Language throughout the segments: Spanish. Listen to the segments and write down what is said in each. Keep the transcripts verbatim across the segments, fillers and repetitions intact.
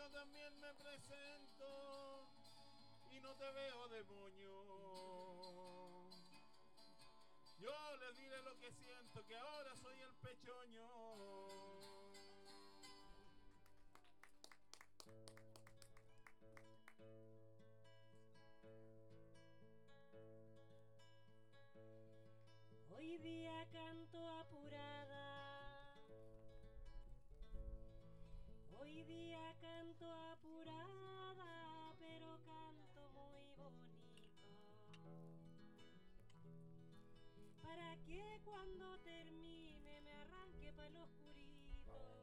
yo también me presento y no te veo de moño. Yo les diré lo que siento, que ahora soy el pechoño. Hoy día canto apurada, hoy día canto apurada, pero canto muy bonito, para que cuando termine me arranque para el oscurito.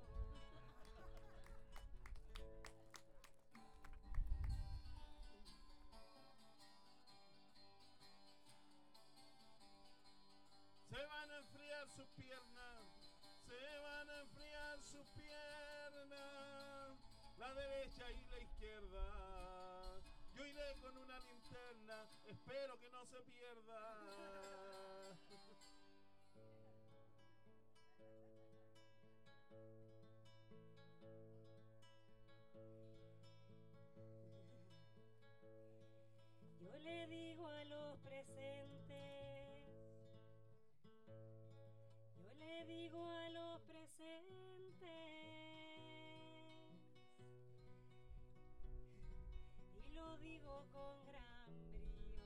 Se van a enfriar sus piernas, se van a enfriar sus piernas, la derecha y la izquierda. Yo iré con una linterna, espero que no se pierda. Yo le digo a los presentes, yo le digo a los presentes, y lo digo con gran brío.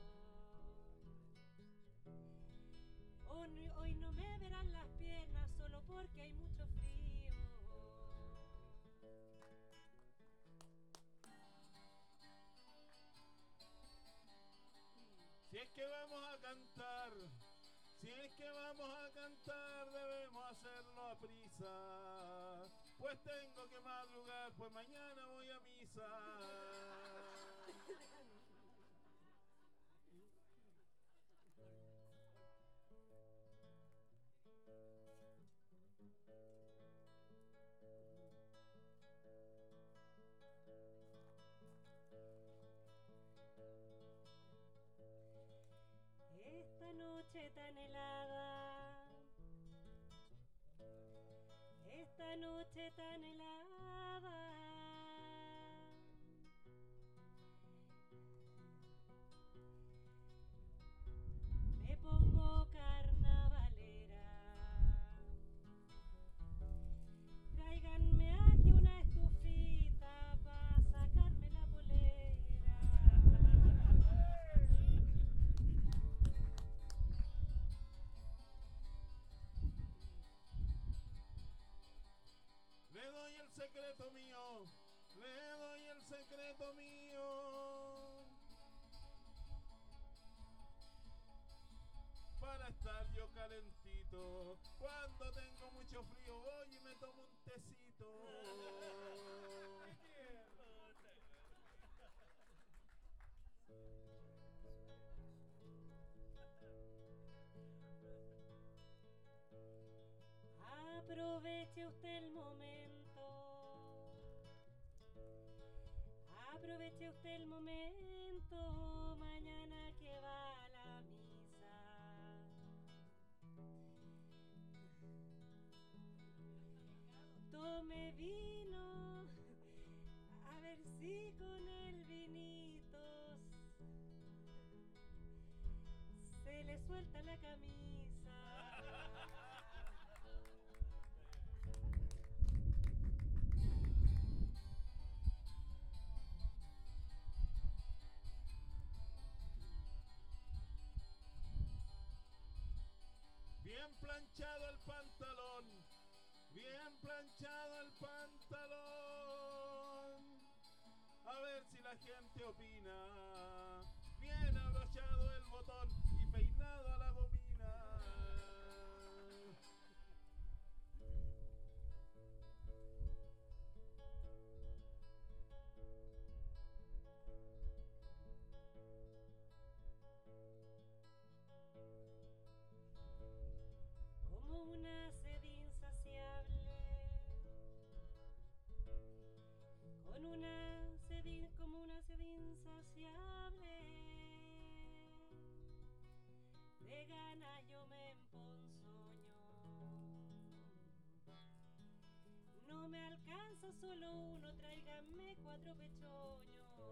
Hoy, hoy no me verán las piernas solo porque hay mucho frío. Si es que vamos a cantar, si es que vamos a cantar, debemos hacerlo a prisa. Pues tengo que madrugar, pues mañana voy a misa. Esta noche tan helada, esta noche tan helada, me pongo carnavalera. Tráiganme aquí una estufita para sacarme la polera. Le doy el secreto mío, le doy el secreto mío. Para estar yo calentito, cuando tengo mucho frío voy y me tomo un tecito. Aproveche usted el momento, aproveche usted el momento, mañana que va a la misa. Tome vino, a ver si con el vinito se le suelta la camisa. Bien planchado el pantalón, bien planchado el pantalón. A ver si la gente opina. Bien abrochado el botón y peinado a la gomina. Como una sed insaciable, con una sed, in- como una sed insaciable, de ganas yo me emponzoño. No me alcanza solo uno, tráiganme cuatro pechoños.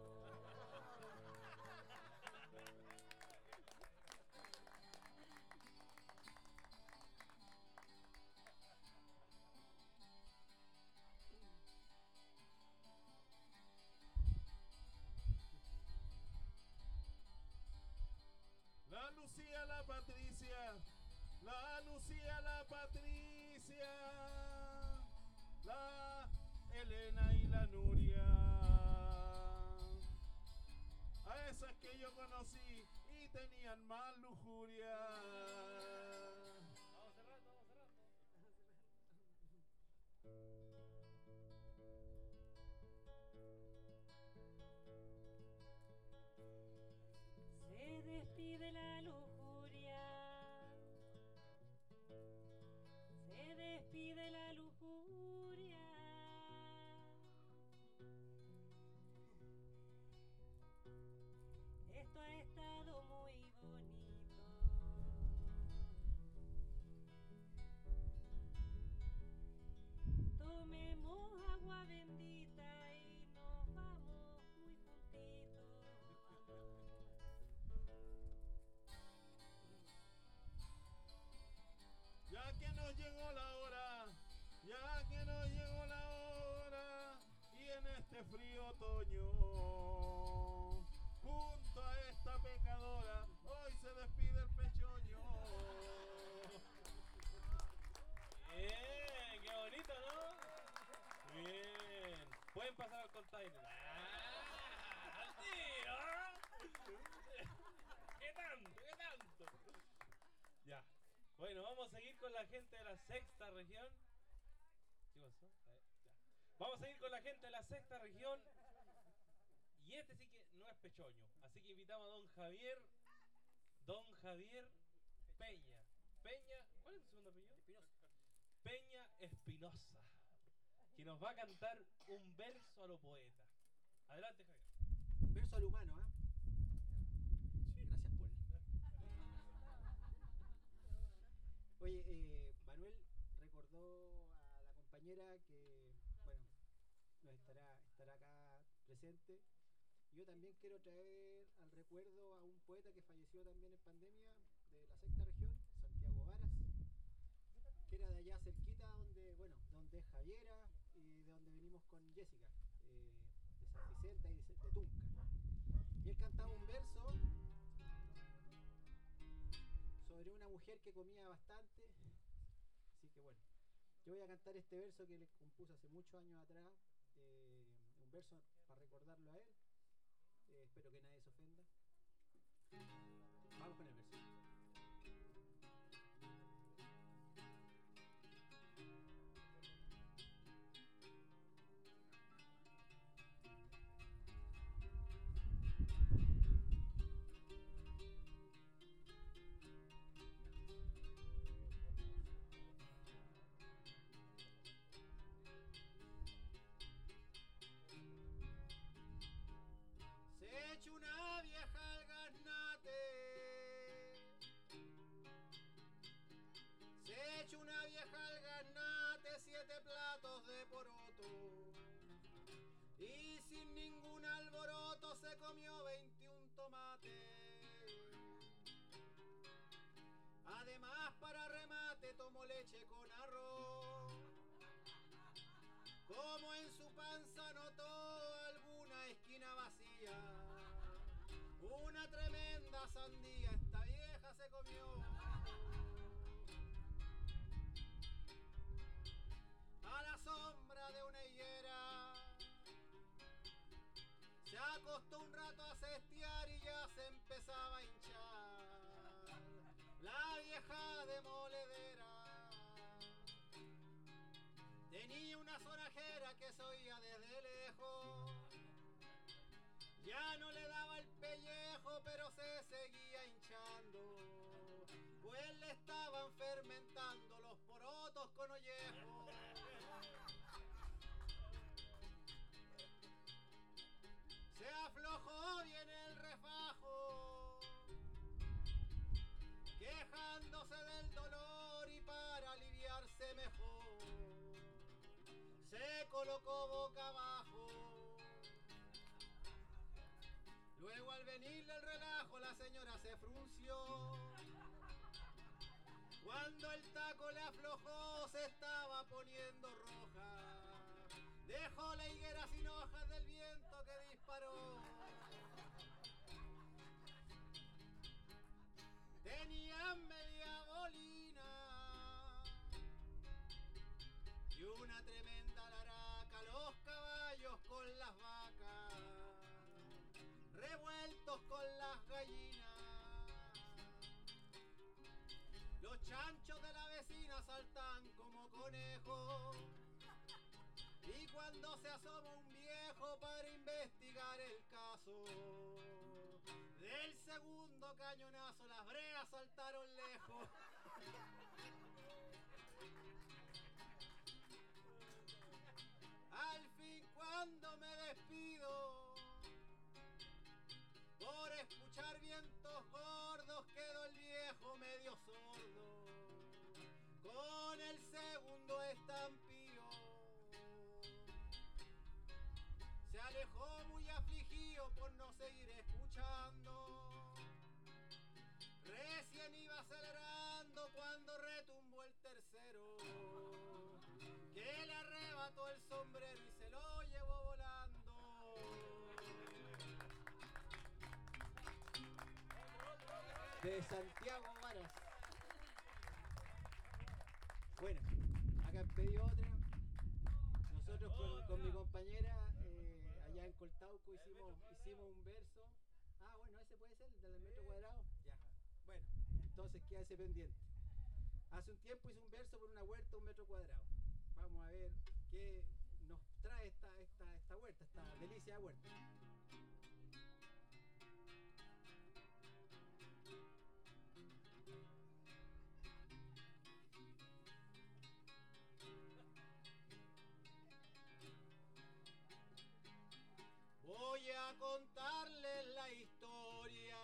La Lucía, la Patricia, la Lucía, la Patricia, la Elena y la Nuria. A esas que yo conocí y tenían más lujuria. Vamos cerrando, vamos cerrando. Se despide la lujuria, se despide la lujuria. Esto ha estado muy bonito. Tomemos agua bendita y nos vamos muy juntitos. Ya que nos llegó la hora, ya que nos llegó la hora, y en este frío otoño, junto a esta pecadora, hoy se despide el pechoño. Bien, qué bonito, ¿no? Bien. Pueden pasar al container. ¡Ah! ¡Al tiro! ¿Qué tanto? ¿Qué tanto? Ya. Bueno, vamos a seguir con la gente de la sexta región. ¿Qué pasó? A ver, ya. Vamos a seguir con la gente de la sexta región. Y este sí que no es pechoño. Así que invitamos a don Javier. Don Javier Peña. Peña, ¿cuál es tu segundo apellido? Espinosa. Peña Espinosa. Que nos va a cantar un verso a lo poeta. Adelante, Javier. Verso al humano, ¿eh? Gracias, Paul. Oye, eh, Manuel recordó a la compañera que, bueno, nos estará, estará acá presente. Yo también quiero traer al recuerdo a un poeta que falleció también en pandemia de la sexta región, Santiago Varas, que era de allá cerquita, donde, bueno, donde es Javiera y de donde venimos con Jessica, eh, de San Vicente y de, de Tunca. Y él cantaba un verso sobre una mujer que comía bastante. Así que bueno, yo voy a cantar este verso que le compuso hace muchos años atrás, eh, un verso para recordarlo a él. Eh, espero que nadie se ofenda. Vamos con el verso. Se echó una vieja al gaznate, se echó una vieja al gaznate, siete platos de poroto, y sin ningún alboroto se comió veintiún tomates. Además, para remate tomó leche con arroz. Como en su panza notó alguna esquina vacía, una tremenda sandía esta vieja se comió. A la sombra de una higuera se acostó un rato a cestear y ya se empezaba a hinchar la vieja demoledera. Tenía una sonajera que se oía desde lejos, ya no le daba el pellejo, pero se seguía hinchando, pues le estaban fermentando los porotos con ollejo. Se aflojó bien el refajo, quejándose del dolor, y para aliviarse mejor se colocó boca abajo la señora se frunció. Cuando el taco le aflojó se estaba poniendo roja. Dejó la higuera sin hojas del viento que disparó. Tenía media bolina y una tremenda laraca, los caballos con las vacas, revueltos con las gallinas. Los chanchos de la vecina saltan como conejos. Y cuando se asoma un viejo para investigar el caso, del segundo cañonazo las breas saltaron lejos. Al fin cuando me despido, por escuchar vientos gordos quedó el viejo medio sordo, con el segundo estampío. Se alejó muy afligido por no seguir escuchando. Recién iba acelerando cuando retumbó el tercero, que le arrebató el sombrero y se lo llevó volando. De Santiago Varas. Bueno, acá pedí otra. Nosotros con, con mi compañera eh, allá en Coltauco hicimos, hicimos un verso. Ah, bueno, ese puede ser, el del metro cuadrado. Ya. Bueno, entonces queda ese pendiente. Hace un tiempo hice un verso por una huerta, un metro cuadrado. Vamos a ver qué nos trae esta, esta, esta huerta, esta delicia de huerta. Voy a contarles la historia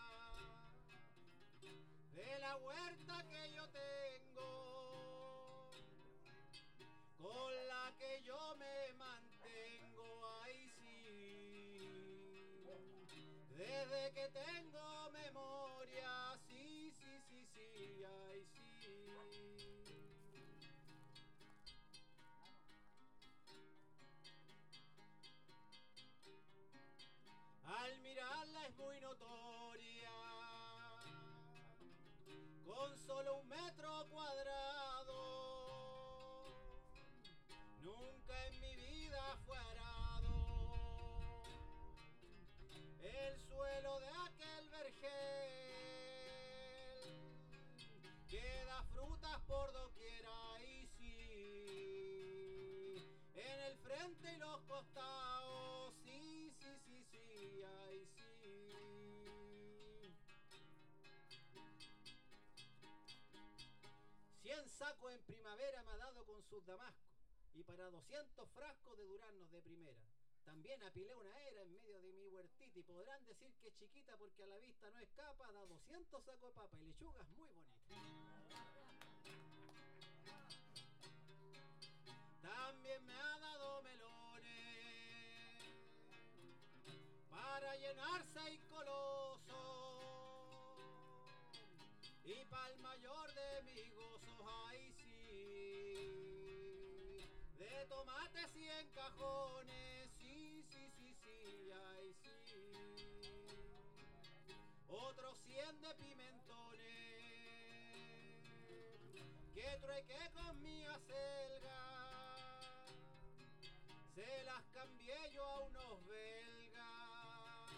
de la huerta que yo tengo, con la que yo me mantengo, ay sí, desde que tengo memoria, sí, sí, sí, sí, ay sí. Al mirarla es muy notoria, con solo un metro cuadrado, nunca en mi vida fue arado el suelo de aquel vergel, que da frutas por doquiera y sí, en el frente y los costados, sí, sí, sí, sí, ay sí. Cien sacos en primavera me ha dado con sus damascos, y para doscientos frascos de duraznos de primera. También apilé una era en medio de mi huertita, y podrán decir que es chiquita porque a la vista no escapa, da doscientos sacos de papa y lechugas muy bonitas. También me ha dado melones para llenar seis colosos, y pa'l mayor de mis gozos, ay sí, de tomates cien cajones, sí, sí, sí, sí, ay sí, otros cien de pimentones que truequé con mi acelga, se las cambié yo a unos belgas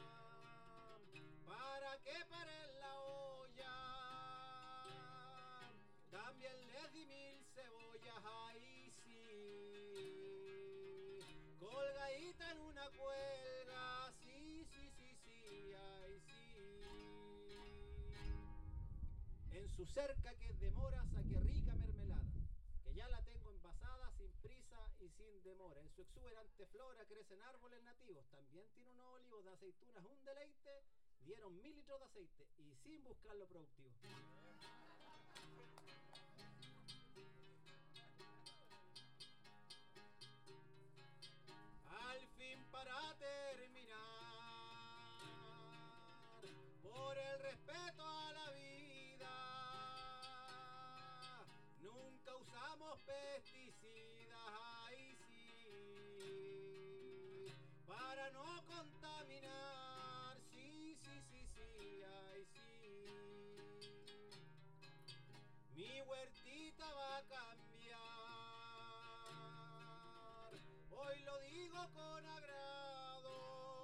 para que paren la olla. También les di mil cebollas, ahí sí, colgadita en una cuelga, sí, sí, sí, sí, ahí sí. En su cerca que es de mora saqué rica mermelada, que ya la tengo envasada sin prisa y sin demora. En su exuberante flora crecen árboles nativos, también tiene unos olivos de aceitunas, un deleite. Dieron mil litros de aceite y sin buscar lo productivo. Al fin, para terminar, por pesticidas, ay sí, para no contaminar, sí, sí, sí, sí, ay sí. Mi huertita va a cambiar, hoy lo digo con agrado,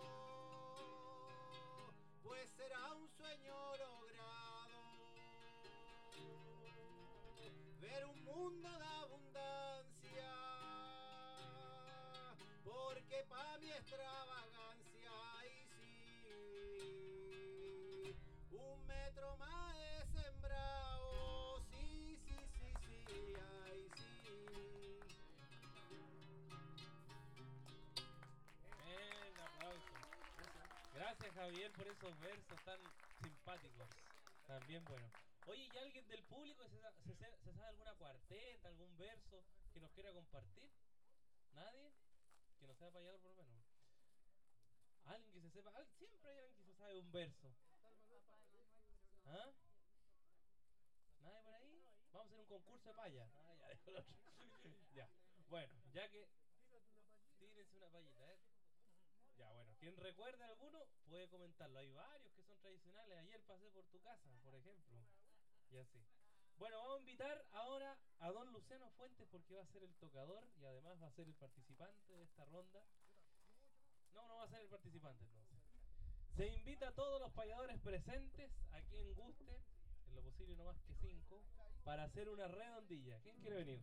pues será un sueño logrado, ver un mundo de abundancia, porque pa' mi extravagancia, ay sí, un metro más he sembrado, sí, sí, sí, sí, ay sí. Bien, aplauso. Gracias Javier por esos versos tan simpáticos, tan bien buenos. Oye, ¿y alguien del público se, sa- se, se- se sabe alguna cuarteta, algún verso que nos quiera compartir? ¿Nadie? Que no sea payador por lo menos. Alguien que se sepa, al- siempre hay alguien que se sabe un verso. ¿Ah? ¿Nadie por ahí? Vamos a hacer un concurso de paya. Ah, ya, dejo el otro. Ya. Bueno, ya que. Tírense una payita, ¿eh? Ya, bueno. Quien recuerde alguno puede comentarlo. Hay varios que son tradicionales. Ayer pasé por tu casa, por ejemplo. Y así. Bueno, vamos a invitar ahora a don Luciano Fuentes porque va a ser el tocador y además va a ser el participante de esta ronda. No, no va a ser el participante entonces. Se invita a todos los payadores presentes, a quien guste, en lo posible no más que cinco, para hacer una redondilla. ¿Quién quiere venir?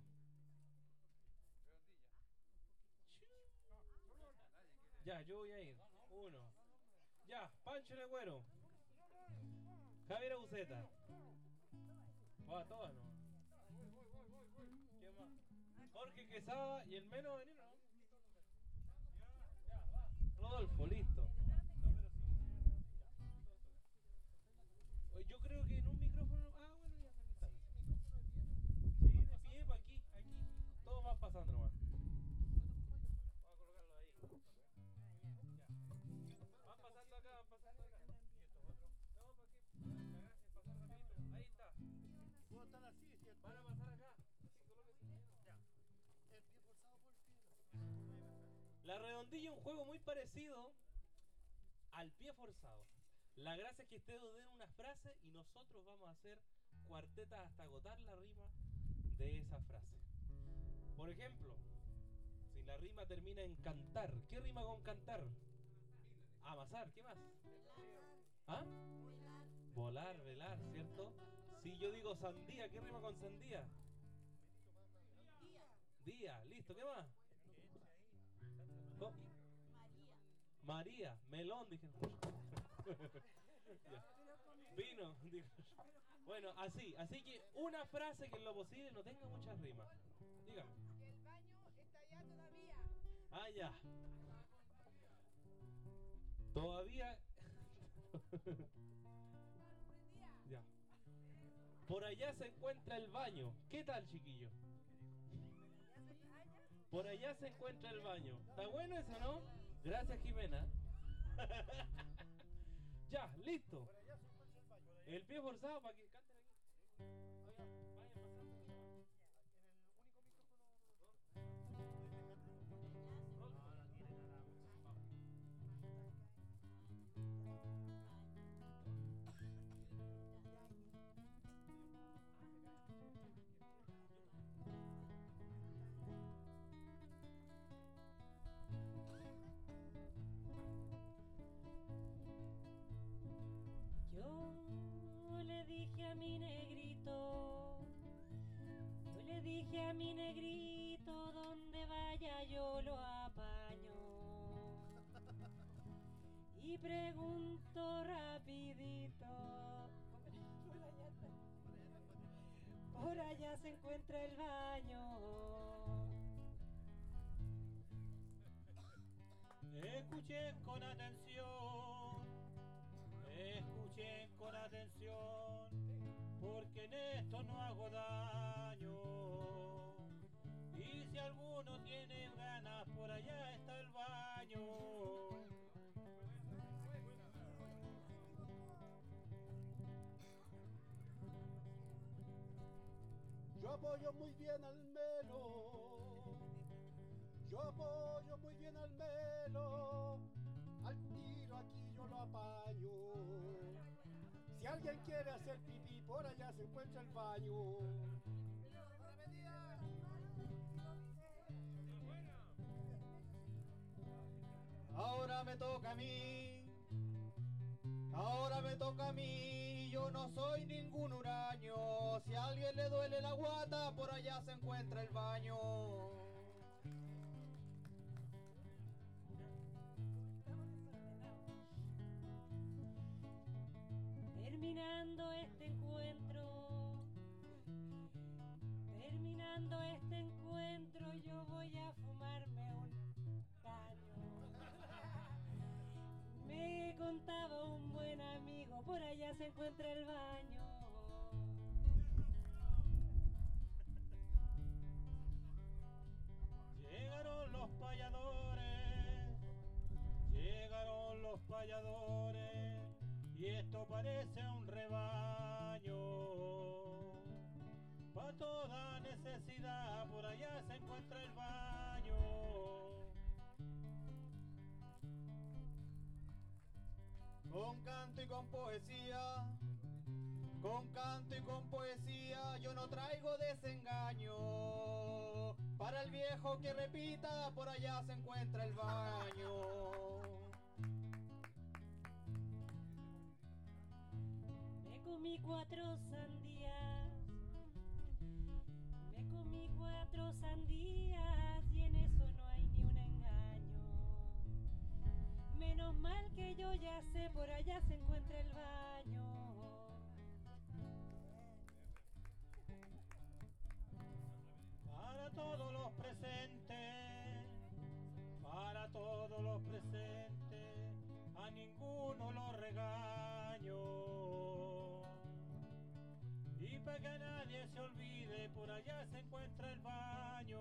Ya, yo voy a ir. Uno. Ya, Pancho Legüero. Javier Buceta. O a todas, ¿no? ¿Quién más? Jorge Quesada y el menos venir, ¿no? Ya, va. Rodolfo, listo. Oye, yo creo que en un micrófono. Ah, bueno, ya está distancia. Sí, de pie, pa' aquí, aquí. Todos van pasando nomás. Vamos a colocarlo ahí. Ya. Van pasando acá, van pasando acá. No, ¿para qué? Gracias, pasar rapidito. Ahí está. ¿Puedo estar así, cierto? Van a pasar acá. Así, colóquense. Ya. El pie forzado por el pie. La redondilla es un juego muy parecido al pie forzado. La gracia es que ustedes den una frase y nosotros vamos a hacer cuartetas hasta agotar la rima de esa frase. Por ejemplo, si la rima termina en cantar, ¿qué rima con cantar? Amasar, ¿qué más? ¿Ah? Volar, velar, ¿cierto? Si yo digo sandía, ¿qué rima con sandía? Día, listo, ¿qué más? ¿Cómo? María, melón, dije. Ya. Vino, dijo. Bueno, así, así que una frase que en lo posible no tenga muchas rimas. Dígame. Que el baño está allá todavía. Ah, ya. Todavía. Ya. Por allá se encuentra el baño. ¿Qué tal, chiquillo? Por allá se encuentra el baño. ¿Está bueno eso, no? Gracias, Jimena. Ya, listo. El pie forzado para que canten aquí. Vayan, vayan pasando. Yo le dije a mi negrito, yo le dije a mi negrito, donde vaya yo lo apaño. Y pregunto rapidito, por allá se encuentra el baño. Escuchen con atención, escuchen con atención, porque en esto no hago daño. Y si alguno tiene ganas, por allá está el baño. Yo apoyo muy bien al melo, Yo apoyo muy bien al Melo, al tiro aquí yo lo apaño. Si alguien quiere hacer pipí, por allá se encuentra el baño. Ahora me toca a mí, ahora me toca a mí, yo no soy ningún huraño. Si a alguien le duele la guata, por allá se encuentra el baño. Terminando este encuentro, terminando este encuentro, yo voy a fumarme un caño. Me contaba un buen amigo, por allá se encuentra el baño. Llegaron los payadores, llegaron los payadores, y esto parece un rebaño. Pa' toda necesidad, por allá se encuentra el baño. Con canto y con poesía, con canto y con poesía, yo no traigo desengaño. Para el viejo que repita, por allá se encuentra el baño. Me comí cuatro sandías, me comí cuatro sandías y en eso no hay ni un engaño. Menos mal que yo ya sé, por allá se encuentra el baño. Para todos los presentes, para todos los presentes, a ninguno lo regaño. Y para que nadie se olvide, por allá se encuentra el baño.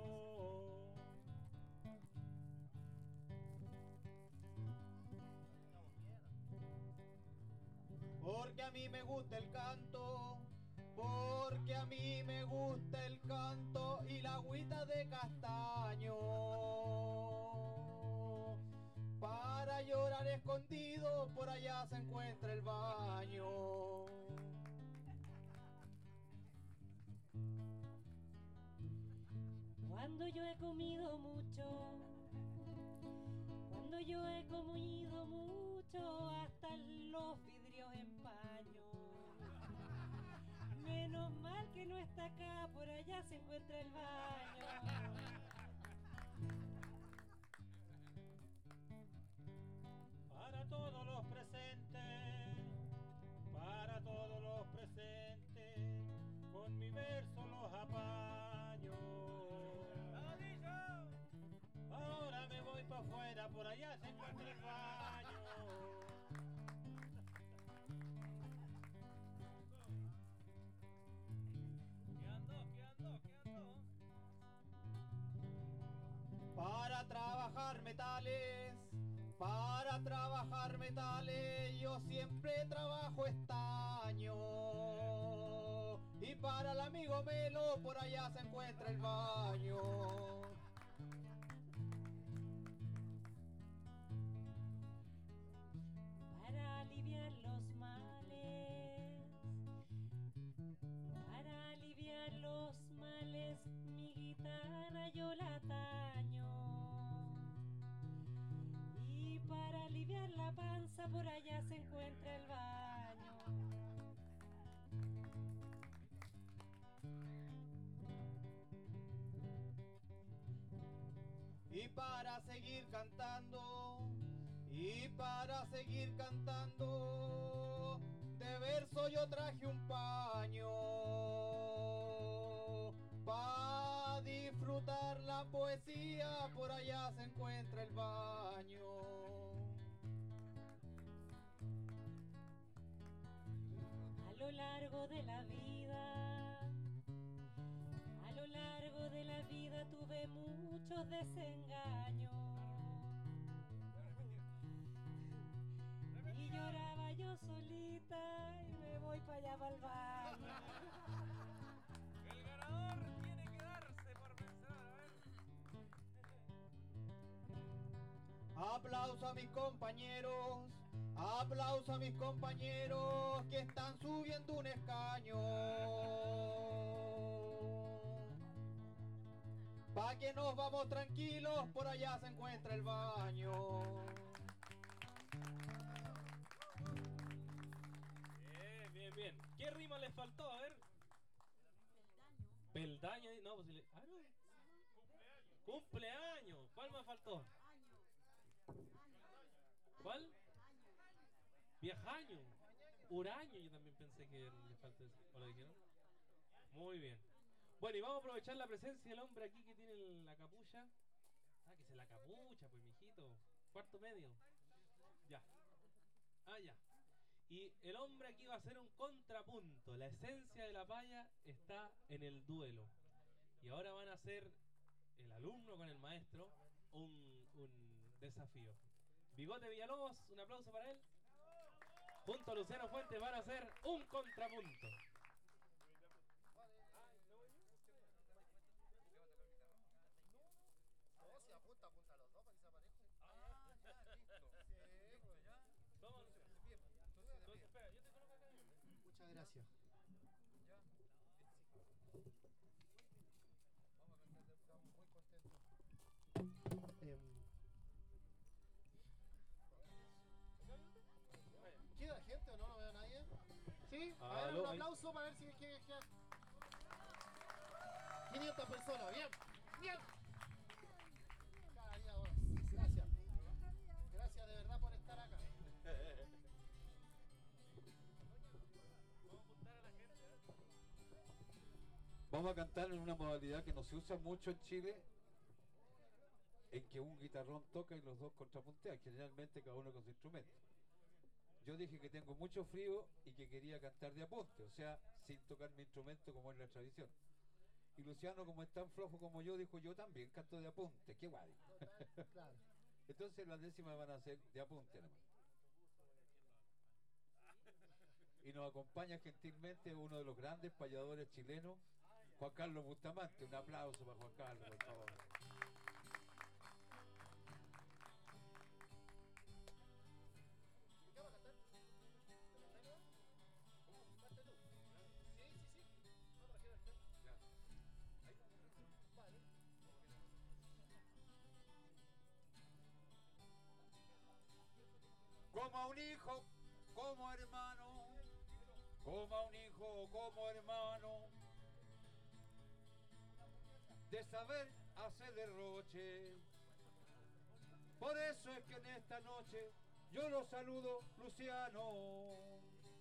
Porque a mí me gusta el canto, porque a mí me gusta el canto y la agüita de castaño. Para llorar escondido, por allá se encuentra el baño. Cuando yo he comido mucho, cuando yo he comido mucho, hasta los vidrios empaño. Menos mal que no está acá, por allá se encuentra el baño. Para todos los presentes, para todos los presentes, con mi verso los apaño. Ahora me voy para afuera, por allá se encuentra el baño. Para trabajar metales, para trabajar metales, yo siempre trabajo estaño. Y para el amigo Melo, por allá se encuentra el baño. Para aliviar los males, para aliviar los males, mi guitarra yo la taño. Y para aliviar la panza, por allá se encuentra el baño. Y para seguir cantando, y para seguir cantando, de verso yo traje un paño. Pa' disfrutar la poesía, por allá se encuentra el baño. A lo largo de la vida, a lo largo de la vida tuve muchos desengaños. Y lloraba yo solita y me voy para allá para el baño. El ganador tiene que darse por vencedor, a ver. Aplauso a mis compañeros, aplauso a mis compañeros que están subiendo un escaño. Pa' que nos vamos tranquilos, por allá se encuentra el baño. Bien, bien, bien. ¿Qué rima les faltó? A ver. Peldaño. No, pues si le... Ah, no. Cumpleaños. ¿Cuál me faltó? ¿Cuál? Viajaño. Uraño, yo también pensé que le falta eso. ¿O lo dijeron? Muy bien. Bueno, y vamos a aprovechar la presencia del hombre aquí que tiene la capucha. Sáquese la capucha, pues, mijito. Cuarto medio. Ya. Ah, ya. Y el hombre aquí va a hacer un contrapunto. La esencia de la paya está en el duelo. Y ahora van a hacer el alumno con el maestro un, un desafío. Bigote Villalobos, un aplauso para él. Junto a Luciano Fuentes van a hacer un contrapunto. Muchas gracias. Em, ¿Queda gente o no? No veo a nadie. ¿Sí? A ver, Aló, un ahí. aplauso para ver si que, que, quinientas personas. Bien, bien. Cada día más. Gracias. Gracias de verdad por estar acá. Vamos a cantar en una modalidad que no se usa mucho en Chile, en que un guitarrón toca y los dos contrapuntean, generalmente cada uno con su instrumento. Yo dije que tengo mucho frío y que quería cantar de apunte, o sea, sin tocar mi instrumento como es la tradición. Y Luciano, como es tan flojo como yo, dijo: yo también canto de apunte, qué guay. Claro. Entonces las décimas van a ser de apunte nomás. Y nos acompaña gentilmente uno de los grandes payadores chilenos, Juan Carlos Bustamante. Un aplauso para Juan Carlos, por favor. ¿Qué va a cantar? ¿Te cantáis no? ¿Cómo? ¿Cantaste tú? Sí, sí, sí. No, para qué cantar. Vale. Como a un hijo, como hermano, como a un hijo, como hermano, de saber hacer derroche. Por eso es que en esta noche yo lo saludo, Luciano.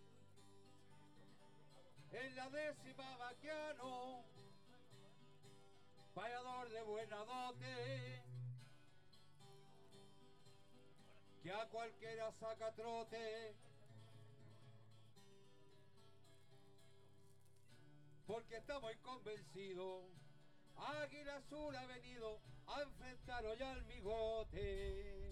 En la décima vaquiano, payador de buena dote, que a cualquiera saca trote, porque estamos convencidos, Águila Azul ha venido a enfrentar hoy al migote.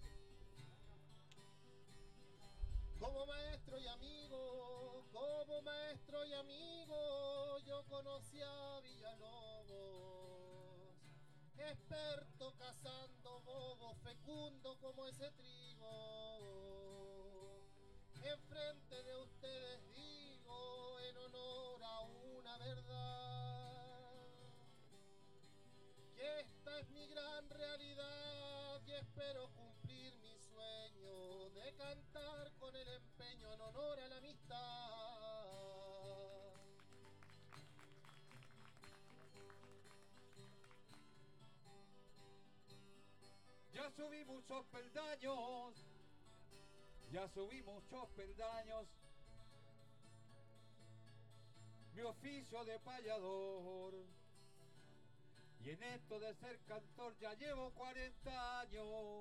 Como maestro y amigo, como maestro y amigo, yo conocí a Villalobos, experto cazando bobos, fecundo como ese trigo. Enfrente de ustedes digo, en honor a una verdad, que esta es mi gran realidad y espero cumplir mi sueño de cantar con el empeño en honor a la amistad. Ya subí muchos peldaños, ya subí muchos peldaños, mi oficio de payador, y en esto de ser cantor ya llevo cuarenta años.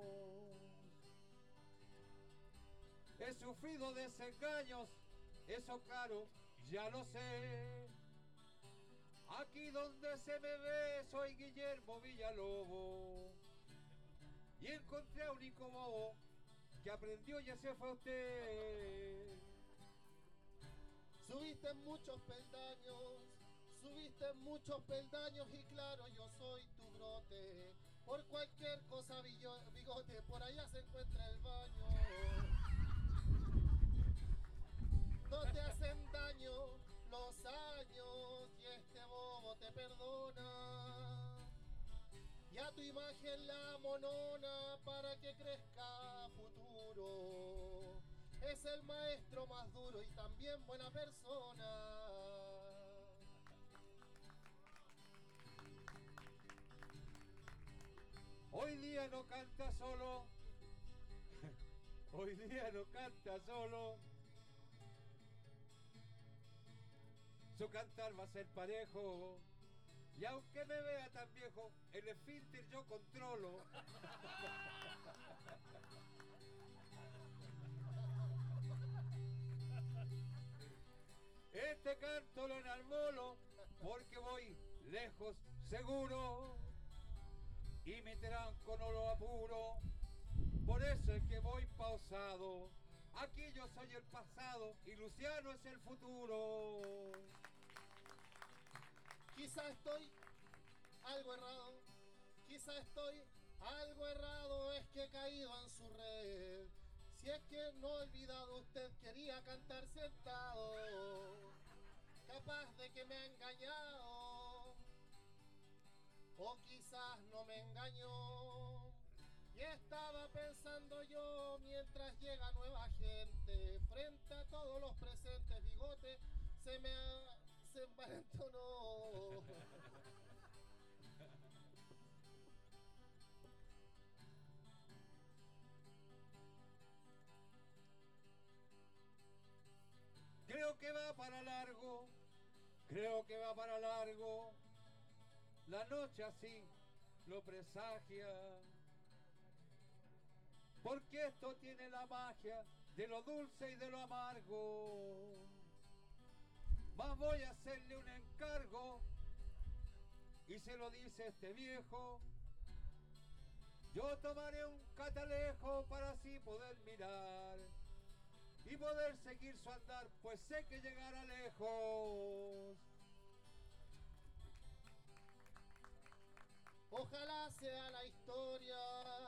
He sufrido desengaños, eso claro, ya lo sé. Aquí donde se me ve soy Guillermo Villalobos, y encontré a un único bobo que aprendió y ese fue usted. Subiste muchos peldaños, subiste muchos peldaños y claro yo soy tu brote. Por cualquier cosa, billo- bigote, por allá se encuentra el baño. No te hacen daño los años y este bobo te perdona. Y a tu imagen la monona para que crezca a futuro. Es el maestro más duro y también buena persona. Hoy día no canta solo, hoy día no canta solo. Su cantar va a ser parejo. Y aunque me vea tan viejo, el esfínter yo controlo. Este canto lo enarmolo porque voy lejos seguro. Y mi tranco no lo apuro, por eso es que voy pausado. Aquí yo soy el pasado y Luciano es el futuro. Quizá estoy algo errado, quizá estoy algo errado, es que he caído en su red. Si es que no he olvidado, usted quería cantar sentado, capaz de que me ha engañado, o quizás no me engañó. Y estaba pensando yo mientras llega nueva gente, frente a todos los presentes, bigote se me ha, se envalentonó. Creo que va para largo, creo que va para largo. La noche así lo presagia. Porque esto tiene la magia de lo dulce y de lo amargo. Más voy a hacerle un encargo y se lo dice este viejo. Yo tomaré un catalejo para así poder mirar y poder seguir su andar, pues sé que llegará lejos. Ojalá sea la historia,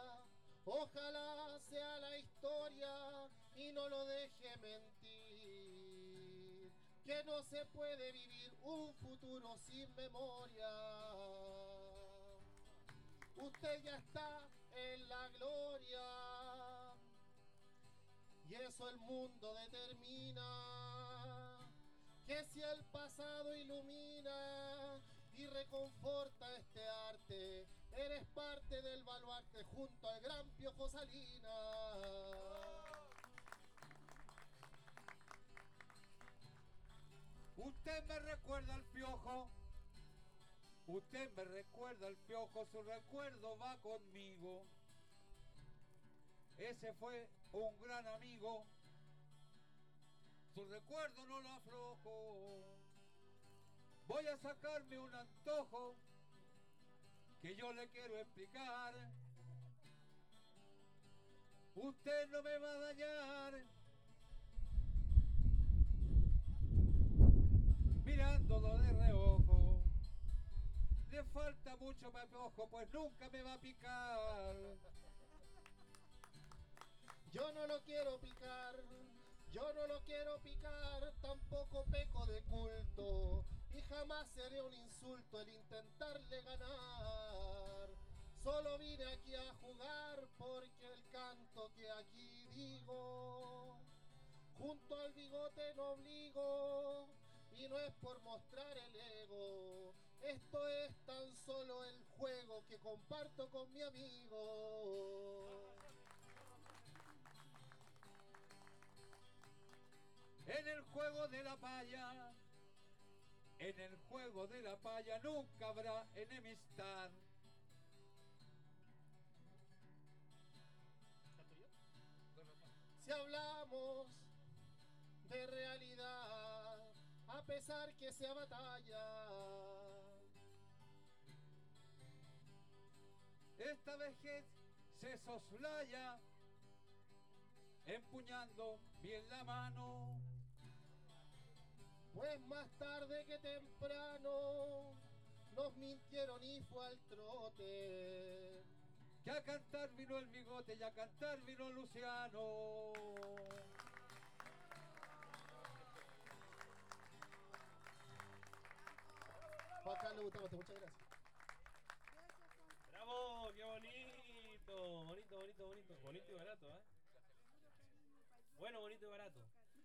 ojalá sea la historia y no lo deje mentir, que no se puede vivir un futuro sin memoria. Usted ya está en la gloria y eso el mundo determina, que si el pasado ilumina y reconforta este arte, eres parte del baluarte junto al gran Piojo Salinas. Usted me recuerda al Piojo, usted me recuerda al Piojo, su recuerdo va conmigo. Ese fue un gran amigo, su recuerdo no lo aflojo. Voy a sacarme un antojo que yo le quiero explicar. Usted no me va a dañar mirándolo de reojo. Le falta mucho más ojo, pues nunca me va a picar. Yo no lo quiero picar, yo no lo quiero picar, tampoco peco de culto y jamás seré un insulto el intentarle ganar. Solo vine aquí a jugar porque el canto que aquí digo junto al bigote no obligo y no es por mostrar el ego. Esto es tan solo el juego que comparto con mi amigo. En el juego de la paya, en el juego de la paya nunca habrá enemistad. Si hablamos de realidad, a pesar que sea batalla, esta vejez se soslaya empuñando bien la mano. pues más tarde que temprano los mintieron y fue al trote. Que a cantar vino el bigote y a cantar vino Luciano. Juan Carlos Bustamante, muchas gracias. ¡Bravo! ¡Qué bonito! Bonito, bonito, bonito. Bonito y barato, ¿eh? Bueno, bonito y barato.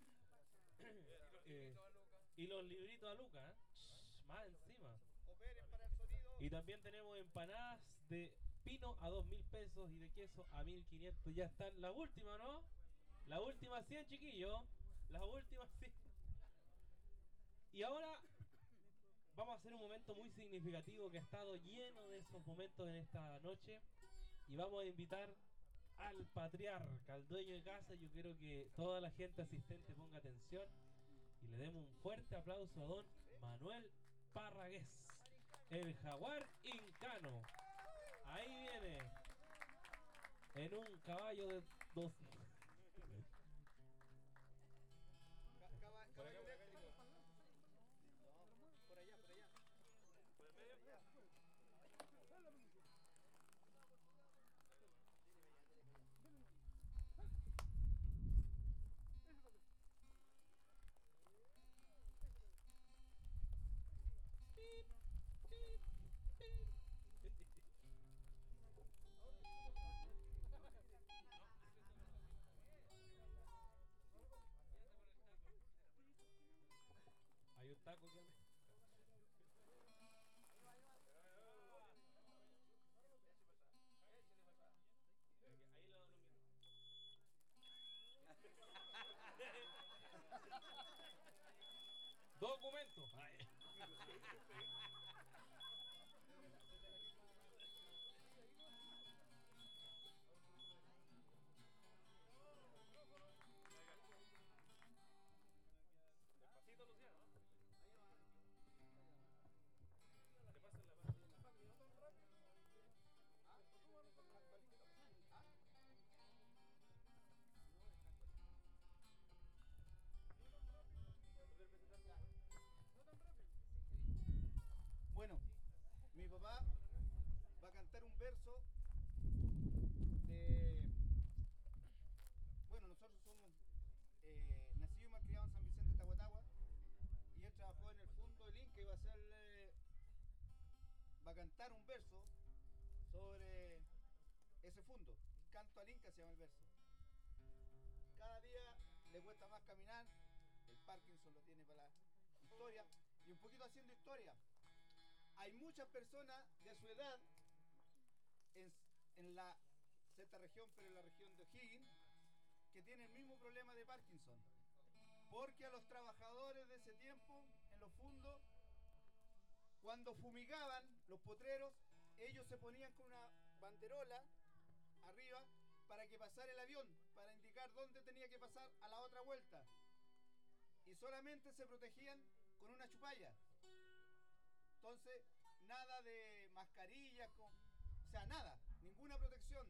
Eh, y los libritos a Luca, ¿eh? Más encima. Operen para el sonido. Y también tenemos empanadas de pino a dos mil pesos y de queso a mil quinientos. Ya están la última, ¿no? La última cien, chiquillos. Las últimas cien. Y ahora vamos a hacer un momento muy significativo que ha estado lleno de esos momentos en esta noche. Y vamos a invitar al patriarca, al dueño de casa. Yo quiero que toda la gente asistente ponga atención y le demos un fuerte aplauso a don Manuel Parragués, el jaguar incano. Ahí viene, en un caballo de dos. Caba- Caballo eléctrico. No, por allá, por allá. ¿Por el medio? Hay un taco que anda. Ahí lo lo miro. Documento. Ay. Despacito, Luciano. Te pasan la mano. Bueno, mi papá va a cantar un verso de... Bueno, nosotros somos eh, nacidos y más criados en San Vicente de Tahuatahua y él trabajó en el Fundo del Inca y va a hacerle... va a cantar un verso sobre ese fundo. Canto al Inca se llama el verso. Cada día le cuesta más caminar, el Parkinson lo tiene para la historia y un poquito haciendo historia. Hay muchas personas de su edad en, en la sexta región, pero en la región de O'Higgins, que tienen el mismo problema de Parkinson. Porque a los trabajadores de ese tiempo, en los fundos, cuando fumigaban los potreros, ellos se ponían con una banderola arriba para que pasara el avión, para indicar dónde tenía que pasar a la otra vuelta. Y solamente se protegían con una chupalla. Entonces, nada de mascarillas, con, o sea, nada, ninguna protección.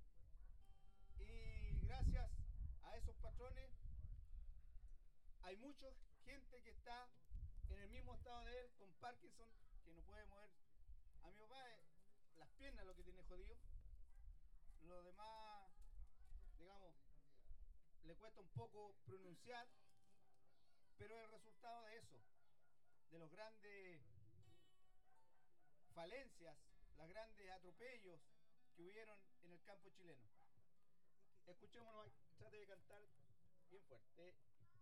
Y gracias a esos patrones, hay mucha gente que está en el mismo estado de él, con Parkinson, que no puede mover. A mi papá, eh, las piernas lo que tiene jodido. Lo demás, digamos, le cuesta un poco pronunciar, pero es el resultado de eso, de los grandes falencias, los grandes atropellos que hubieron en el campo chileno. Escuchémonos, trate de cantar bien fuerte.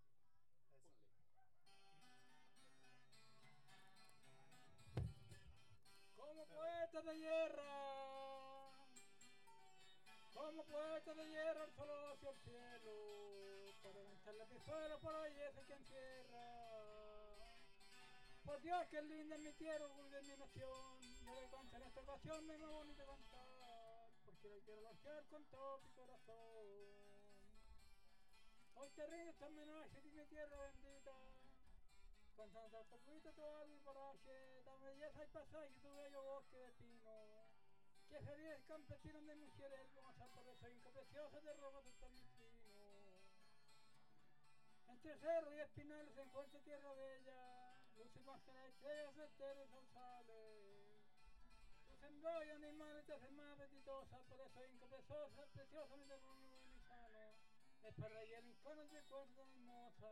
Como poeta de guerra, como poeta de guerra, al solo hacia el cielo, para vencer la pistola por ahí ese que encierra. Por Dios que linda es mi tierra, orgullo de mi nación, yo le canto en esta ocasión, me me bonito cantar, porque le quiero elogiar con todo mi corazón. Hoy te rindo este homenaje de mi tierra bendita, con tanta poquita todo el paraje, tan belleza y pasaje, tu bello bosque de pino. Que sería el campesino de mujeres, vamos a por esa inca preciosa de robo de tan fino. Entre cerro y espinal se encuentra tierra bella, luces más que las estrellas enteras sausales. Tus embrollos animales te hacen más apetitosa, por eso incompresosa, preciosa, mi terruño muy sano. Es para ella el icono de cuerda hermosa.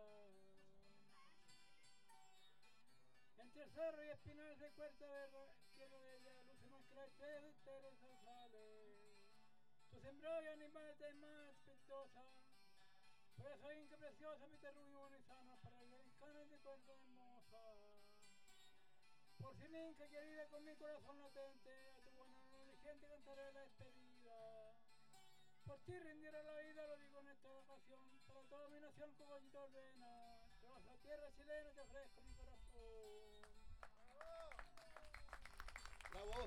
Entre el cerro y espinal se cuerda verla, tierra de ella, luce más que las estrellas enteras sausales. Tus embrollos animales te hacen más apetitosa. Por eso bien que preciosa mi terruño bonizano, para ella en canas de cuerda hermosa. Por si minca querida con mi corazón latente, a tu buena diligente cantaré la despedida. Por ti rindiera la vida, lo digo en esta ocasión, para toda mi nación como yo te ordena. Tras la tierra chilena te ofrezco mi corazón. Bravo.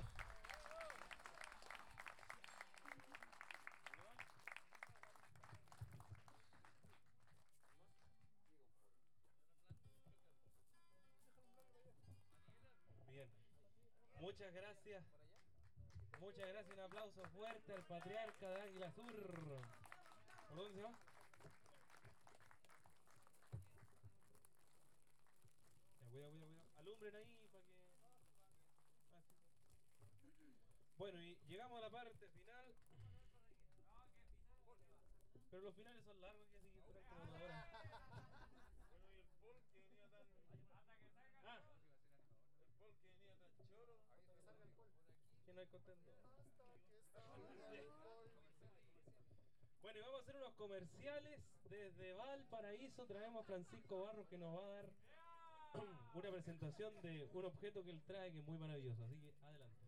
Bien. Muchas gracias. Muchas gracias. Un aplauso fuerte al patriarca de Águila Sur. ¿Por dónde se va? Ya, cuidado, cuidado, cuidado. Alumbren ahí para que... Bueno, y llegamos a la parte final. Pero los finales son largos, que seguir durante una hora. Bueno, y el Paul que venía tan. Ah, El Paul que venía tan choro. que no hay contento. Hasta que salga el sol. Bueno, y vamos a hacer unos comerciales. Desde Valparaíso traemos a Francisco Barros, que nos va a dar una presentación de un objeto que él trae que es muy maravilloso. Así que adelante.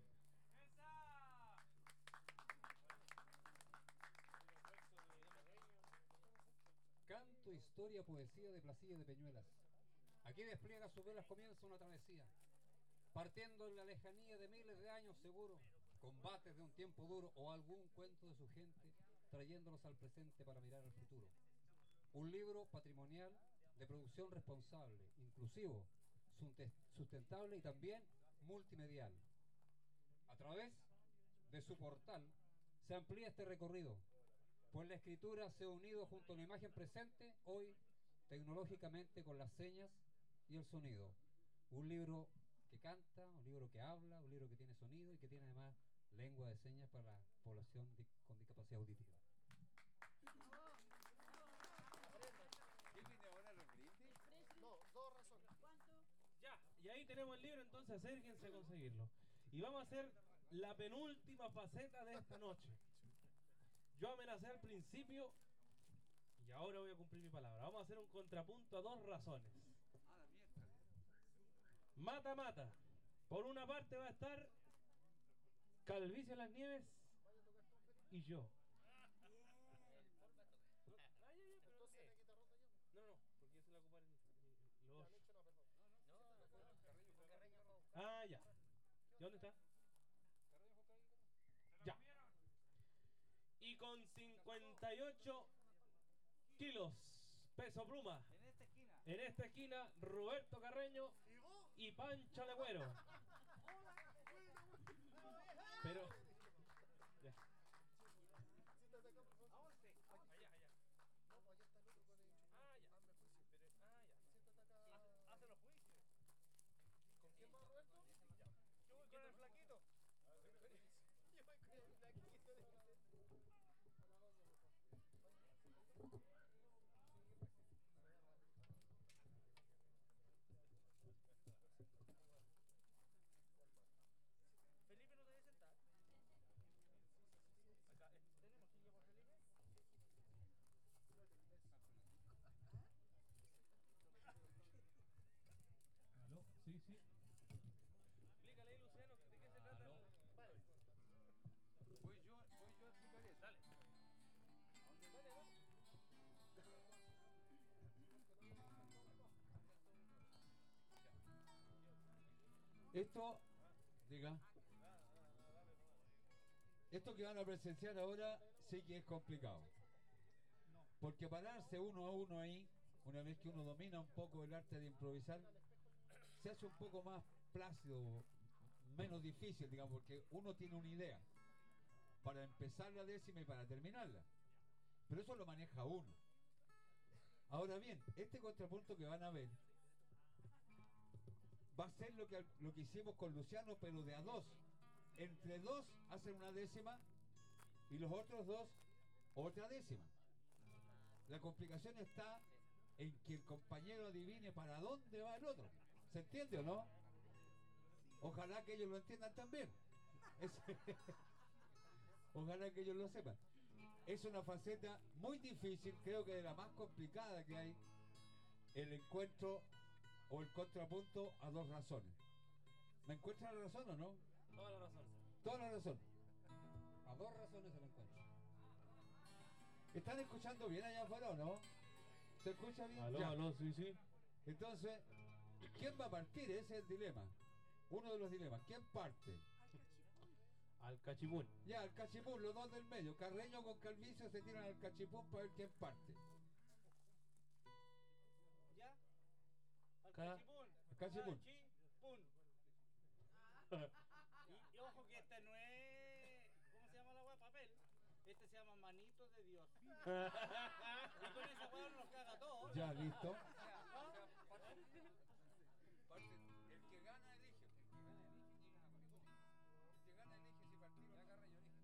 Canto, historia, poesía de Placilla de Peñuelas. Aquí despliega sus velas, comienza una travesía, partiendo en la lejanía de miles de años seguro, combates de un tiempo duro o algún cuento de su gente, trayéndolos al presente para mirar al futuro. Un libro patrimonial de producción responsable, inclusivo, sunte- sustentable y también multimedial. A través de su portal se amplía este recorrido, pues la escritura se ha unido junto a la imagen presente, hoy tecnológicamente con las señas y el sonido. Un libro que canta, un libro que habla, un libro que tiene sonido y que tiene además lengua de señas para la población di- con discapacidad auditiva. ¿Quién viene ahora a los brindis? No, dos razones. Ya, y ahí tenemos el libro, entonces acérquense a conseguirlo. Y vamos a hacer la penúltima faceta de esta noche. Yo amenacé al principio y ahora voy a cumplir mi palabra. Vamos a hacer un contrapunto a dos razones. Ah, la mierda. Mata, mata. Por una parte va a estar Calvicie en las Nieves y yo. Entonces la guitarrota yo. No, no, porque eso la ocupar en, en los... Ya, Lecho, no, perdón. Ah, ya. ¿Y dónde está? Ya. Y con cincuenta y ocho kilos, peso pluma. En esta esquina. En esta esquina, Roberto Carreño y Pancho Legüero. Pero... Ya. Siéntate acá, por favor. Allá, allá. No, pues allá está el otro con el... Ah, ya. Hazme juicio. Pero, ah, ya. Siéntate acá. Hace los juicios. ¿Con quién va, Roberto? Yo voy con el flaquito. Yo voy con el flaquito. Felipe, ¿no te debes sentar? Acá, eh, ¿tenemos silla por Felipe? ¿Aló? Sí, sí. Explícale ahí, Luciano, ¿de qué se trata? Aló. Vale. Voy yo, voy yo a explicar eso. Dale. ¿Dónde? Esto, diga, esto que van a presenciar ahora sí que es complicado. Porque pararse uno a uno ahí, una vez que uno domina un poco el arte de improvisar, se hace un poco más plácido, menos difícil, digamos, porque uno tiene una idea para empezar la décima y para terminarla. Pero eso lo maneja uno. Ahora bien, este contrapunto que van a ver va a ser lo que, lo que hicimos con Luciano, pero de a dos. Entre dos hacen una décima y los otros dos otra décima. La complicación está en que el compañero adivine para dónde va el otro. ¿Se entiende o no? Ojalá que ellos lo entiendan también. Es, ojalá que ellos lo sepan. Es una faceta muy difícil, creo que de la más complicada que hay, el encuentro o el contrapunto a dos razones. ¿Me encuentran la razón o no? Toda la razón. Toda la razón. A dos razones el encuentro. ¿Están escuchando bien allá afuera o no? ¿Se escucha bien? Aló, Ya. aló, sí, sí. Entonces, ¿quién va a partir? Ese es el dilema. Uno de los dilemas. ¿Quién parte? Al cachipún. Ya, el cachipún, los dos del medio. Carreño con Calvicio se tiran al cachipún para ver quién parte. ¿Ya? Al Ca- cachipún. al cachipún. Cachipún. Y, y ojo que este no es... ¿Cómo se llama la weá? Papel. Este se llama Manitos de Dios. Y con esa weá nos caga todo. Ya, listo. El que gana elige. El que gana elige si partir o Carreño elige.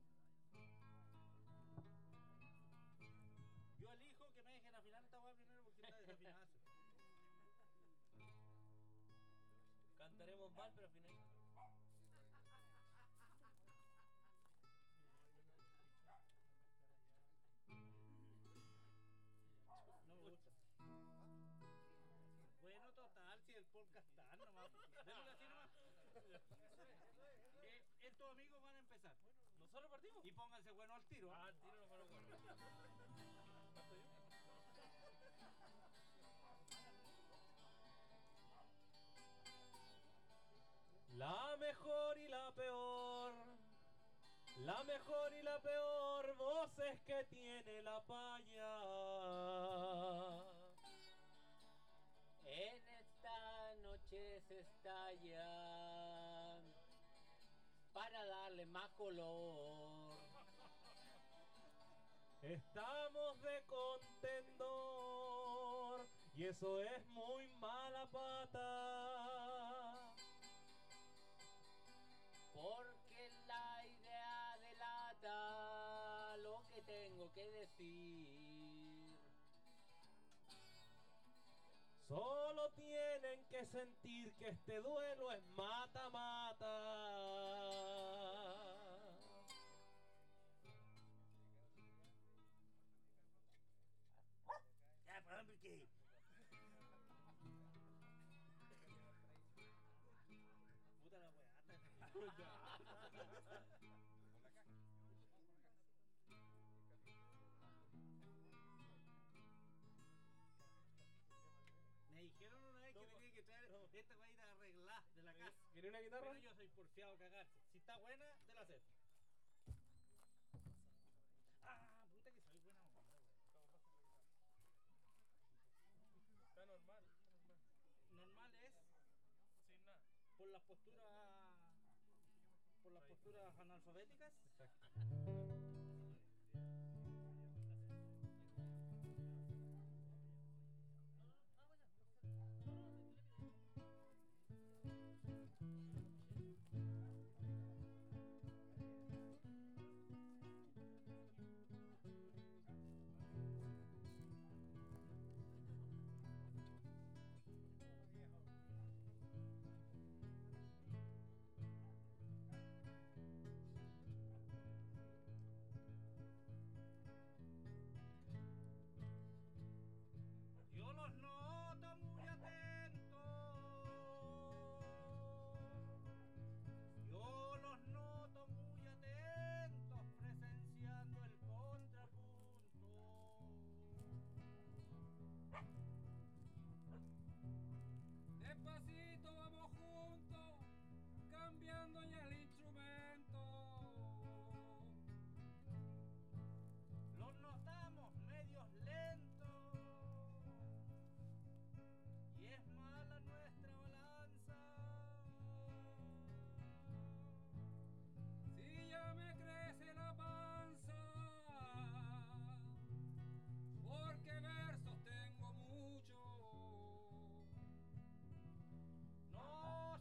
Yo elijo que me dejen afinar esta weá primero porque está desafinada. Cantaremos mal, pero al final. No me gusta. Bueno, total, si el podcast está nomás. Démosle así nomás. Eh, estos amigos van a empezar. ¿Nosotros partimos? Y pónganse bueno al tiro. Ah, tiro no fueron buenos. ¿Parto yo? La mejor y la peor, la mejor y la peor voces que tiene la paya. En esta noche se estalla para darle más color. Estamos de contendor y eso es muy mala pata. Porque la idea delata lo que tengo que decir. Solo tienen que sentir que este duelo es mata-mata. Ya, por ejemplo, que. Puta la weá. Me dijeron una vez que tenía que traer esta weá arreglada de la casa. ¿Quería una guitarra? Pero yo soy porfiado a cagarse. Si está buena, te la acepto. Ah, puta que soy buena onda, weón. Está normal, está normal. Normal es Sin nada. por las posturas por las posturas analfabéticas. Exacto. Yo los noto muy atentos. Yo los noto muy atentos presenciando el contrapunto. Despacito vamos juntos, cambiando ya el instrumento. Los notamos medios lentos. Y es mala nuestra balanza. Si ya me crece la panza, porque versos tengo mucho. No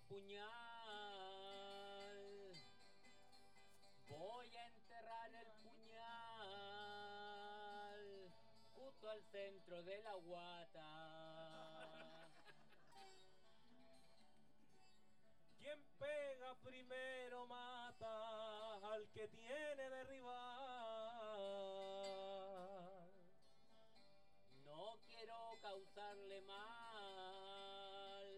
puñal. Voy a enterrar el puñal justo al centro de la guata. Quien pega primero mata al que tiene de rival. No quiero causarle mal,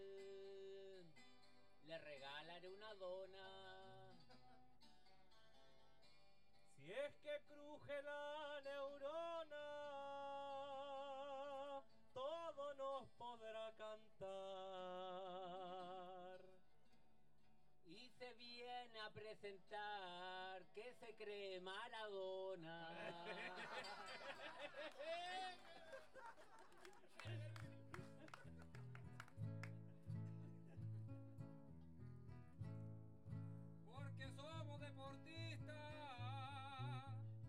le regalaré una dona. Si es que cruje la neurona, todo nos podrá cantar. Y se viene a presentar que se cree Maradona. Porque somos deportistas.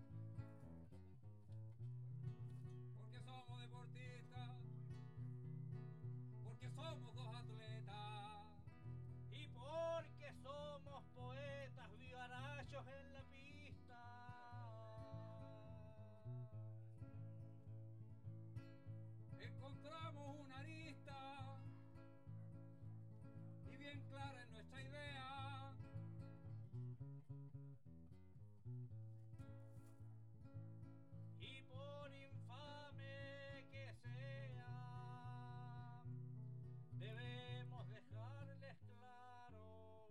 Porque somos deportistas. Porque somos dos atletas. Y porque somos poetas vivarachos en la pista. Encontramos una arista y bien clara en nuestra idea. Y por infame que sea, debemos dejarles claro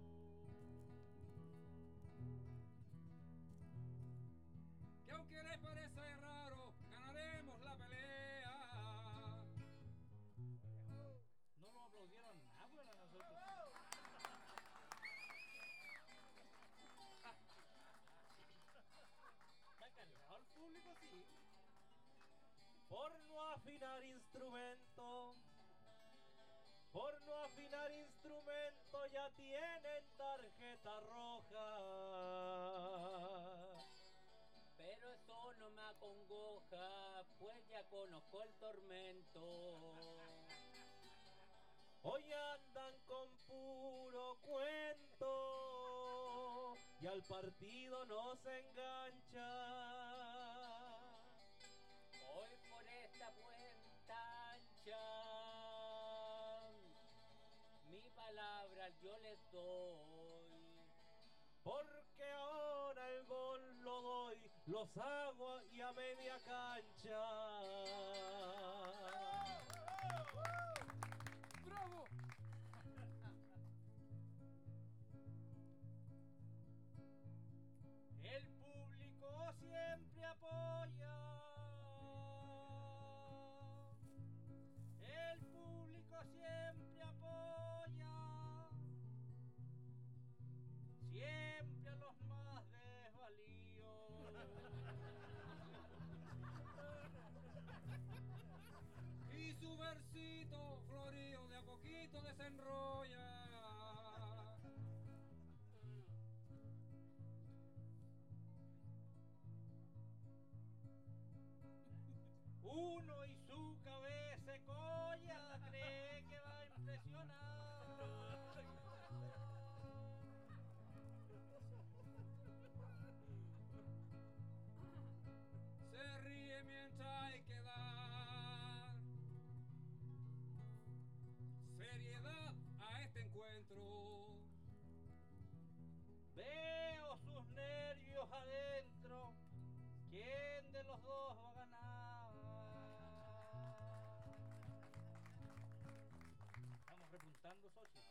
Que aunque les parece raro, ganaremos la pelea. no nos aplaudieron nada, bueno, a nosotros. ¿Está cargado el público? Sí. Por no afinar instrumento, por no afinar instrumento ya tienen tarjeta roja. Pero eso no me acongoja, pues ya conozco el tormento. Hoy andan con puro cuento y al partido no se engancha. Hoy por esta puerta ancha, mi palabra yo les doy. Porque ahora el gol lo doy, los hago y a media cancha. ¡Bravo! El público siempre apoya. El público siempre apoya. Siempre a los más desvalidos. Y su versito florido de a poquito desenrolla. Uno y su cabeza colla cree que va a impresionar. Se ríe mientras hay que dar seriedad a este encuentro. Veo sus nervios adentro. ¿Quién de los dos va a ganar? Estamos repuntando, socio.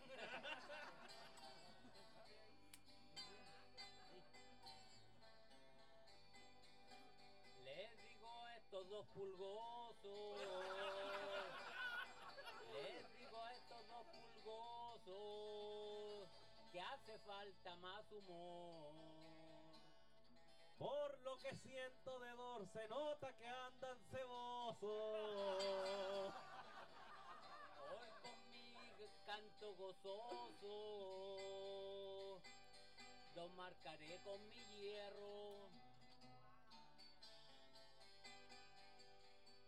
Les digo a estos dos pulgosos, les digo a estos dos pulgosos que hace falta más humor. Por lo que siento de dor, se nota que andan cebosos. Hoy con mi canto gozoso, los marcaré con mi hierro.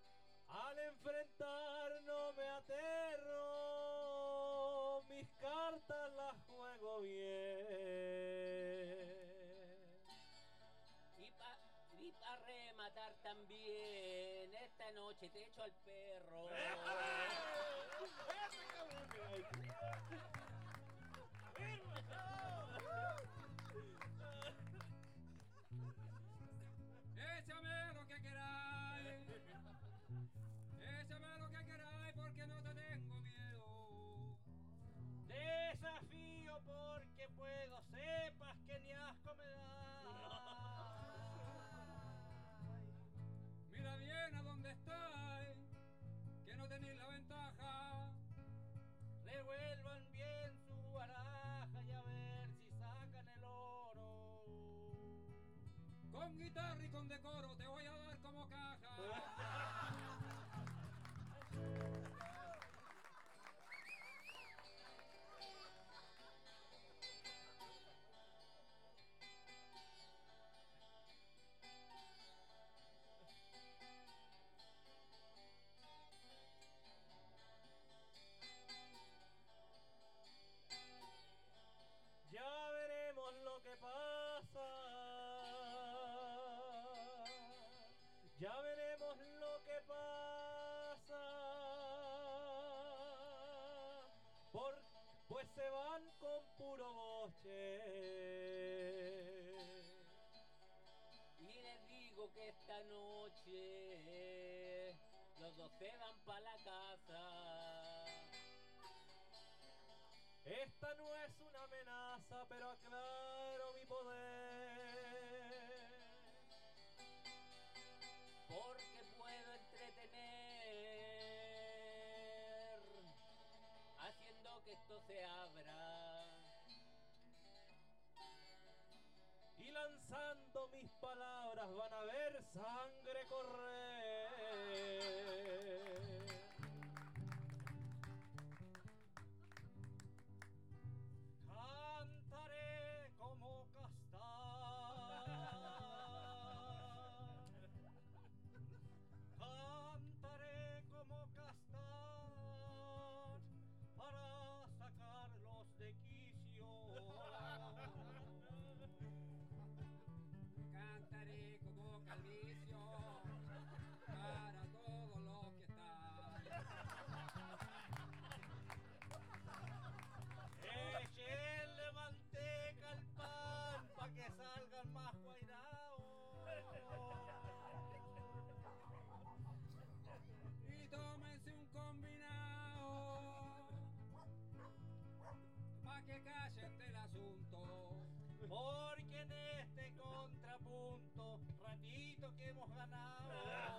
Al enfrentar no me aterro, mis caras cartas las juego bien. Y pa, y pa rematar también, esta noche te echo al perro. Échame lo que queráis, échame lo que queráis porque no te tengo miedo. Desafío porque puedo, sepas que ni asco me da. Mira bien a dónde estáis, que no tenéis la ventaja. Revuelvan bien su baraja y a ver si sacan el oro. Con guitarra y con decoro te voy a dar como caja. Ya veremos lo que pasa. Ya veremos lo que pasa. Por, pues se van con puro boche. Y les digo que esta noche los dos se van pa' la casa. Esta no es una amenaza, pero aclaro mi poder. Porque puedo entretener haciendo que esto se abra. Y lanzando mis palabras van a ver sangre correr. Cantaré como castar, cantaré como castar para sacarlos de quicio. Cantaré como calvicio para todos los que están. Échenle manteca al pan pa' que salgan más guairaos. Y tómense un combinado pa' que callen del asunto. Porque en este contrapunto, ratito que hemos ganado.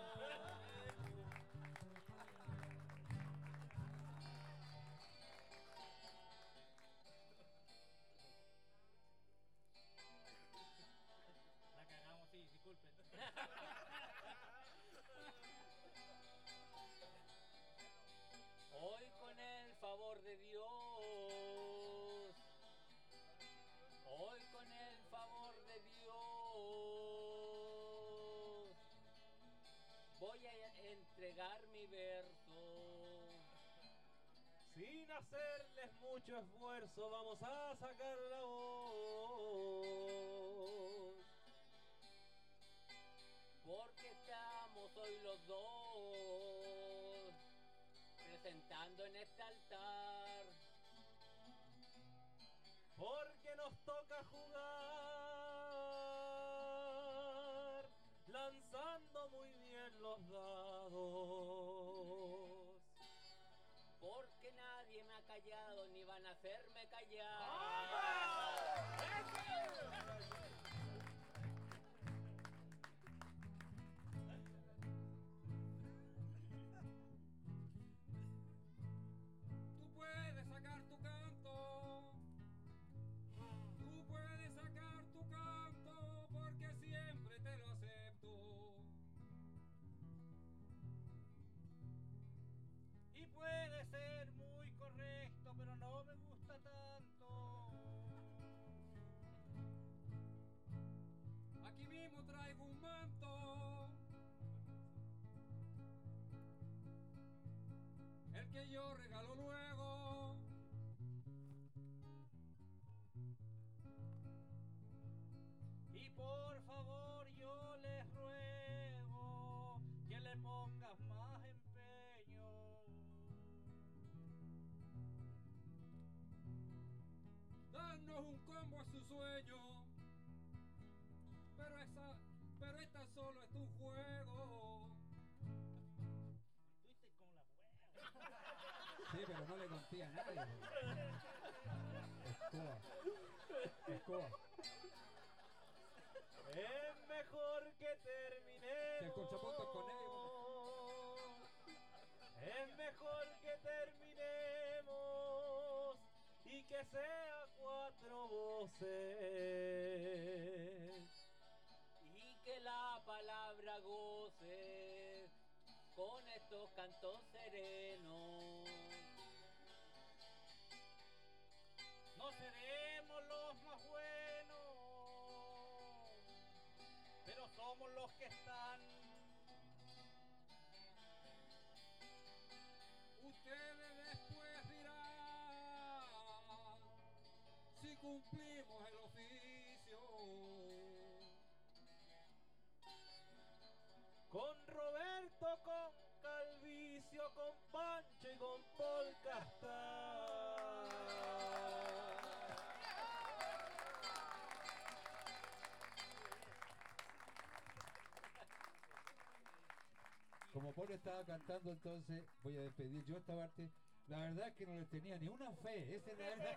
La cagamos, sí, disculpen. Hoy con el favor de Dios, hoy con el favor de Dios, voy a entregar mi verso. Sin hacerles mucho esfuerzo, vamos a sacar la voz. Porque estamos hoy los dos presentando en este altar. Porque nos toca jugar, lanzando muy bien los dados. Porque nadie me ha callado ni van a hacerme callar. Tú puedes sacar tu canto, tú puedes sacar tu canto porque siempre te lo acepto. Y puede ser muy correcto, pero no me gusta tanto. Aquí mismo traigo un manto, el que yo regalo luego. Y por favor yo les ruego que le pongas más empeño. Danos un combo a su sueño. Pero esa, pero esta solo es tu juego. Fuiste con la buena. Sí, pero no le conté a nadie. Escoba. Escoba. Es mejor que terminemos. Si el contrapunto es con él. Es mejor que terminemos y que sea cuatro voces. Y que la palabra goce con estos cantos serenos. No seremos los más buenos, pero somos los que están. Ustedes después dirán si cumplimos el oficio. Con Roberto, con Calvicio, con Pancho y con Paul Castar. Como Paul estaba cantando, entonces voy a despedir yo esta parte. La verdad es que no le tenía ni una fe. Esa es la verdad.